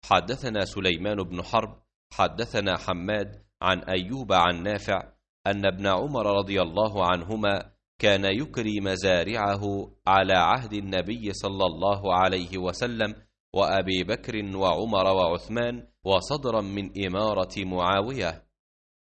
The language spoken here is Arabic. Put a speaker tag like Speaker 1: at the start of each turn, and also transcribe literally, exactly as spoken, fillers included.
Speaker 1: حدثنا سليمان بن حرب حدثنا حماد عن أيوب عن نافع أن ابن عمر رضي الله عنهما كان يكري مزارعه على عهد النبي صلى الله عليه وسلم وأبي بكر وعمر وعثمان وصدرا من إمارة معاوية.